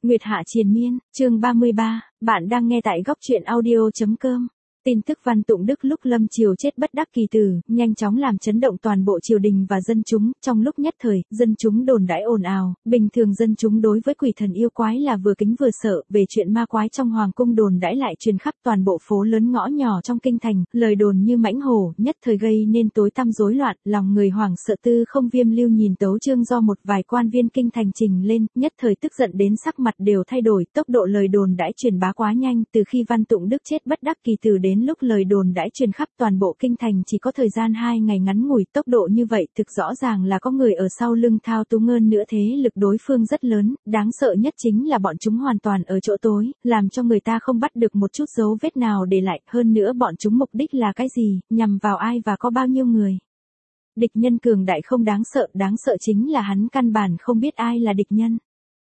Nguyệt Hạ Triền Miên, chương 33, bạn đang nghe tại góc truyện audio.com. Tin tức Văn Tụng Đức lúc lâm triều chết bất đắc kỳ tử, nhanh chóng làm chấn động toàn bộ triều đình và dân chúng, trong lúc nhất thời, dân chúng đồn đãi ồn ào, bình thường dân chúng đối với quỷ thần yêu quái là vừa kính vừa sợ, về chuyện ma quái trong hoàng cung đồn đãi lại truyền khắp toàn bộ phố lớn ngõ nhỏ trong kinh thành, lời đồn như mãnh hổ, nhất thời gây nên tối tăm rối loạn, lòng người hoảng sợ. Tư Không Viêm lưu nhìn tấu chương do một vài quan viên kinh thành trình lên, nhất thời tức giận đến sắc mặt đều thay đổi, tốc độ lời đồn đãi truyền bá quá nhanh, từ khi Văn Tụng Đức chết bất đắc kỳ tử đến lúc lời đồn đãi truyền khắp toàn bộ kinh thành chỉ có thời gian 2 ngày ngắn ngủi, tốc độ như vậy thực rõ ràng là có người ở sau lưng thao túng, hơn nữa thế lực đối phương rất lớn, đáng sợ nhất chính là bọn chúng hoàn toàn ở chỗ tối, làm cho người ta không bắt được một chút dấu vết nào để lại, hơn nữa bọn chúng mục đích là cái gì, nhằm vào ai và có bao nhiêu người. Địch nhân cường đại không đáng sợ chính là hắn căn bản không biết ai là địch nhân.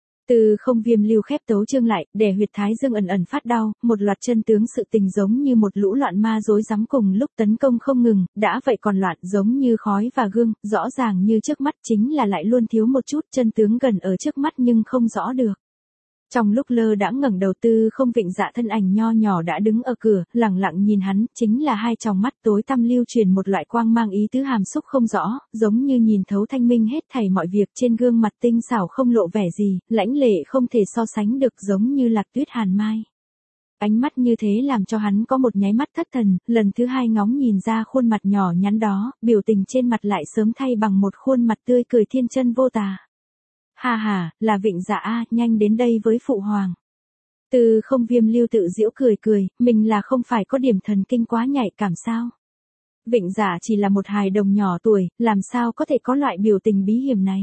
Tư Không Viêm lưu khép tấu chương lại, để huyệt thái dương ẩn ẩn phát đau, một loạt chân tướng sự tình giống như một lũ loạn ma rối rắm cùng lúc tấn công không ngừng, đã vậy còn loạn giống như khói và gương, rõ ràng như trước mắt chính là lại luôn thiếu một chút, chân tướng gần ở trước mắt nhưng không rõ được. Trong lúc lơ đãng ngẩng đầu, Tư Không Vịnh Dạ thân ảnh nho nhỏ đã đứng ở cửa, lẳng lặng nhìn hắn, chính là hai tròng mắt tối tăm lưu truyền một loại quang mang ý tứ hàm xúc không rõ, giống như nhìn thấu thanh minh hết thảy mọi việc, trên gương mặt tinh xảo không lộ vẻ gì, lãnh lệ không thể so sánh được, giống như lạc tuyết hàn mai. Ánh mắt như thế làm cho hắn có một nháy mắt thất thần, lần thứ hai ngóng nhìn ra khuôn mặt nhỏ nhắn đó, biểu tình trên mặt lại sớm thay bằng một khuôn mặt tươi cười thiên chân vô tà. Ha ha, là Vịnh Dạ a, nhanh đến đây với phụ hoàng. Tư Không Viêm lưu tự giễu cười, mình là không phải có điểm thần kinh quá nhạy cảm sao? Vịnh Dạ chỉ là một hài đồng nhỏ tuổi, làm sao có thể có loại biểu tình bí hiểm này?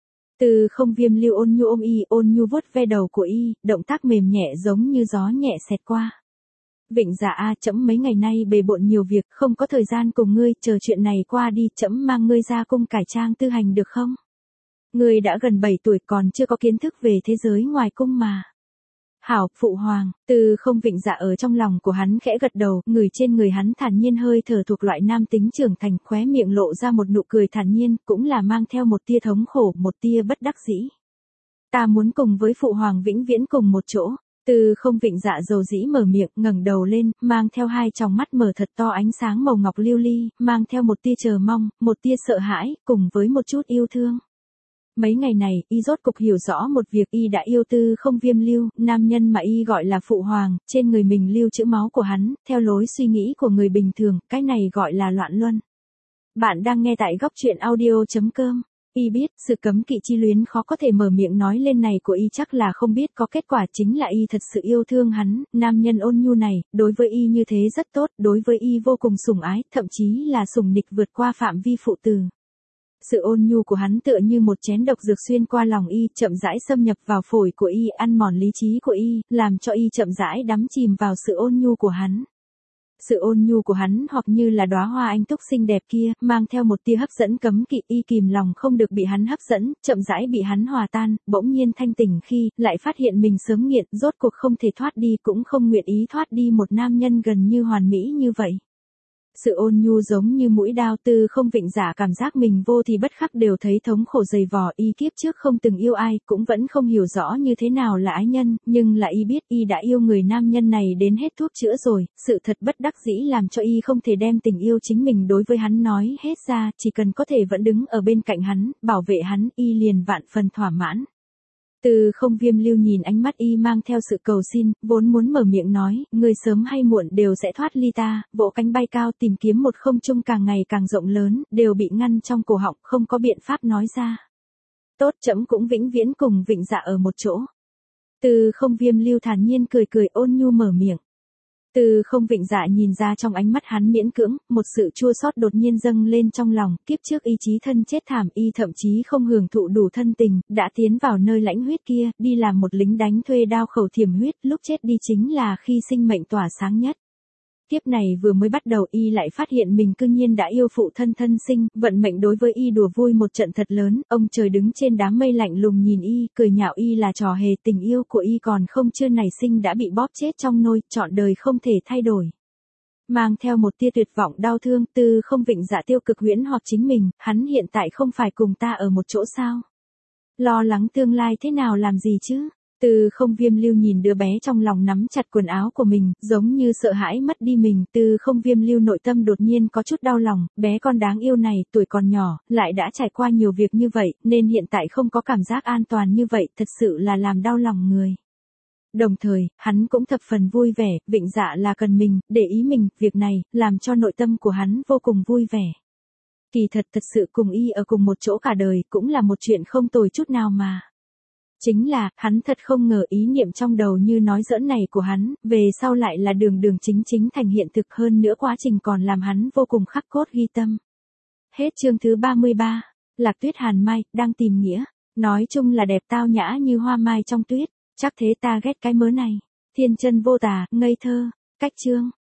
Tư Không Viêm lưu ôn nhu vuốt ve đầu của y, động tác mềm nhẹ giống như gió nhẹ xẹt qua. Vịnh Dạ a, trẫm mấy ngày nay bề bộn nhiều việc, không có thời gian cùng ngươi, chờ chuyện này qua đi, trẫm mang ngươi ra cung cải trang tư hành được không? Ngươi đã gần 7 tuổi còn chưa có kiến thức về thế giới ngoài cung mà. Hảo, phụ hoàng. Tư Không Vịnh Dạ ở trong lòng của hắn khẽ gật đầu, người trên người hắn thản nhiên hơi thở thuộc loại nam tính trưởng thành, khóe miệng lộ ra một nụ cười thản nhiên, cũng là mang theo một tia thống khổ, một tia bất đắc dĩ. Ta muốn cùng với phụ hoàng vĩnh viễn cùng một chỗ. Tư Không Vịnh Dạ dầu dĩ mở miệng, ngẩng đầu lên, mang theo hai tròng mắt mở thật to ánh sáng màu ngọc lưu ly, mang theo một tia chờ mong, một tia sợ hãi, cùng với một chút yêu thương. Mấy ngày này, y rốt cục hiểu rõ một việc, y đã yêu Tư Không Viêm lưu, nam nhân mà y gọi là phụ hoàng, trên người mình lưu trữ máu của hắn, theo lối suy nghĩ của người bình thường, cái này gọi là loạn luân. Bạn đang nghe tại góc truyện audio.com. Y biết, sự cấm kỵ chi luyến khó có thể mở miệng nói lên này của y chắc là không biết có kết quả, chính là y thật sự yêu thương hắn, nam nhân ôn nhu này, đối với y như thế rất tốt, đối với y vô cùng sủng ái, thậm chí là sủng nịch vượt qua phạm vi phụ tử. Sự ôn nhu của hắn tựa như một chén độc dược xuyên qua lòng y, chậm rãi xâm nhập vào phổi của y, ăn mòn lý trí của y, làm cho y chậm rãi đắm chìm vào sự ôn nhu của hắn. Sự ôn nhu của hắn hoặc như là đóa hoa anh túc xinh đẹp kia, mang theo một tia hấp dẫn cấm kỵ, y kìm lòng không được bị hắn hấp dẫn, chậm rãi bị hắn hòa tan, bỗng nhiên thanh tỉnh khi, lại phát hiện mình sớm nghiện, rốt cuộc không thể thoát đi, cũng không nguyện ý thoát đi một nam nhân gần như hoàn mỹ như vậy. Sự ôn nhu giống như mũi đao. Tư Không Vịnh Dạ cảm giác mình vô thì bất khắc đều thấy thống khổ dày vò, y kiếp trước không từng yêu ai, cũng vẫn không hiểu rõ như thế nào là ái nhân, nhưng là y biết y đã yêu người nam nhân này đến hết thuốc chữa rồi, sự thật bất đắc dĩ làm cho y không thể đem tình yêu chính mình đối với hắn nói hết ra, chỉ cần có thể vẫn đứng ở bên cạnh hắn, bảo vệ hắn, y liền vạn phần thỏa mãn. Tư Không Viêm lưu nhìn ánh mắt y mang theo sự cầu xin, vốn muốn mở miệng nói, người sớm hay muộn đều sẽ thoát ly ta, vỗ cánh bay cao tìm kiếm một không trung càng ngày càng rộng lớn, đều bị ngăn trong cổ họng, không có biện pháp nói ra. Tốt, trẫm cũng vĩnh viễn cùng Vịnh Dạ ở một chỗ. Tư Không Viêm lưu thản nhiên cười ôn nhu mở miệng. Tư Không Vịnh Dạ nhìn ra trong ánh mắt hắn miễn cưỡng, một sự chua xót đột nhiên dâng lên trong lòng, kiếp trước y chí thân chết thảm, y thậm chí không hưởng thụ đủ thân tình, đã tiến vào nơi lãnh huyết kia, đi làm một lính đánh thuê đao khẩu thiểm huyết, lúc chết đi chính là khi sinh mệnh tỏa sáng nhất. Kiếp này vừa mới bắt đầu y lại phát hiện mình cư nhiên đã yêu phụ thân thân sinh, vận mệnh đối với y đùa vui một trận thật lớn, ông trời đứng trên đám mây lạnh lùng nhìn y, cười nhạo y là trò hề, tình yêu của y còn không chưa nảy sinh đã bị bóp chết trong nôi, trọn đời không thể thay đổi. Mang theo một tia tuyệt vọng đau thương, Tư Không Vịnh Dạ tiêu cực huyễn hoặc chính mình, hắn hiện tại không phải cùng ta ở một chỗ sao? Lo lắng tương lai thế nào làm gì chứ? Từ Không Viêm Lưu nhìn đứa bé trong lòng nắm chặt quần áo của mình, giống như sợ hãi mất đi mình. Từ Không Viêm Lưu nội tâm đột nhiên có chút đau lòng, bé con đáng yêu này, tuổi còn nhỏ, lại đã trải qua nhiều việc như vậy, nên hiện tại không có cảm giác an toàn như vậy, thật sự là làm đau lòng người. Đồng thời, hắn cũng thập phần vui vẻ, Vịnh Dạ là cần mình, để ý mình, việc này, làm cho nội tâm của hắn vô cùng vui vẻ. Kỳ thật sự cùng y ở cùng một chỗ cả đời, cũng là một chuyện không tồi chút nào mà. Chính là, hắn thật không ngờ ý niệm trong đầu như nói giỡn này của hắn, về sau lại là đường đường chính chính thành hiện thực, hơn nữa quá trình còn làm hắn vô cùng khắc cốt ghi tâm. Hết chương thứ 33. Lạc Tuyết Hàn Mai, đang tìm nghĩa. Nói chung là đẹp tao nhã như hoa mai trong tuyết. Chắc thế ta ghét cái mớ này. Thiên chân vô tà, ngây thơ. Cách chương.